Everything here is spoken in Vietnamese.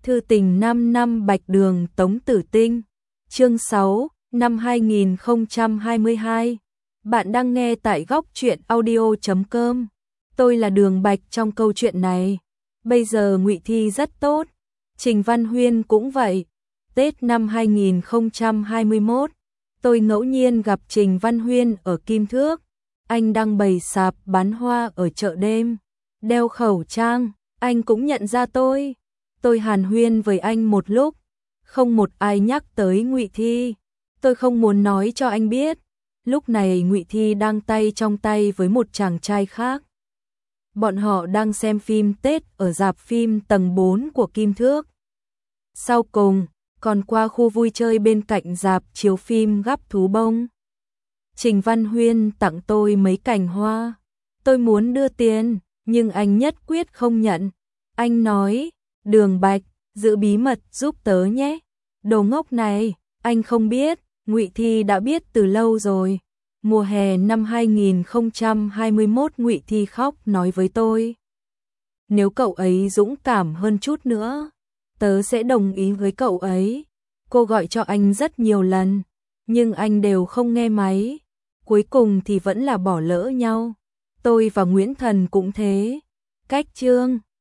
Thư tình 5 năm Bạch Đường Tống Tử Tinh. Chương 6, năm 2022. Bạn đang nghe tại góc truyện audio.com. Tôi là Đường Bạch trong câu chuyện này. Bây giờ Ngụy Thi rất tốt, Trình Văn Huyên cũng vậy. Tết năm 2021, tôi ngẫu nhiên gặp Trình Văn Huyên ở Kim Thước. Anh đang bày sạp bán hoa ở chợ đêm, đeo khẩu trang, anh cũng nhận ra tôi. Tôi hàn huyên với anh một lúc, không một ai nhắc tới Ngụy Thi. Tôi không muốn nói cho anh biết, lúc này Ngụy Thi đang tay trong tay với một chàng trai khác. Bọn họ đang xem phim Tết ở rạp phim tầng 4 của Kim Thước. Sau cùng, còn qua khu vui chơi bên cạnh rạp chiếu phim Gắp Thú Bông. Trình Văn Huyên tặng tôi mấy cành hoa. Tôi muốn đưa tiền, nhưng anh nhất quyết không nhận. Anh nói, Đường Bạch, giữ bí mật giúp tớ nhé. Đồ ngốc này, anh không biết, Ngụy Thi đã biết từ lâu rồi. Mùa hè năm 2021 Ngụy Thi khóc nói với tôi. Nếu cậu ấy dũng cảm hơn chút nữa, tớ sẽ đồng ý với cậu ấy. Cô gọi cho anh rất nhiều lần, nhưng anh đều không nghe máy. Cuối cùng thì vẫn là bỏ lỡ nhau. Tôi và Nguyễn Thần cũng thế. Cách chương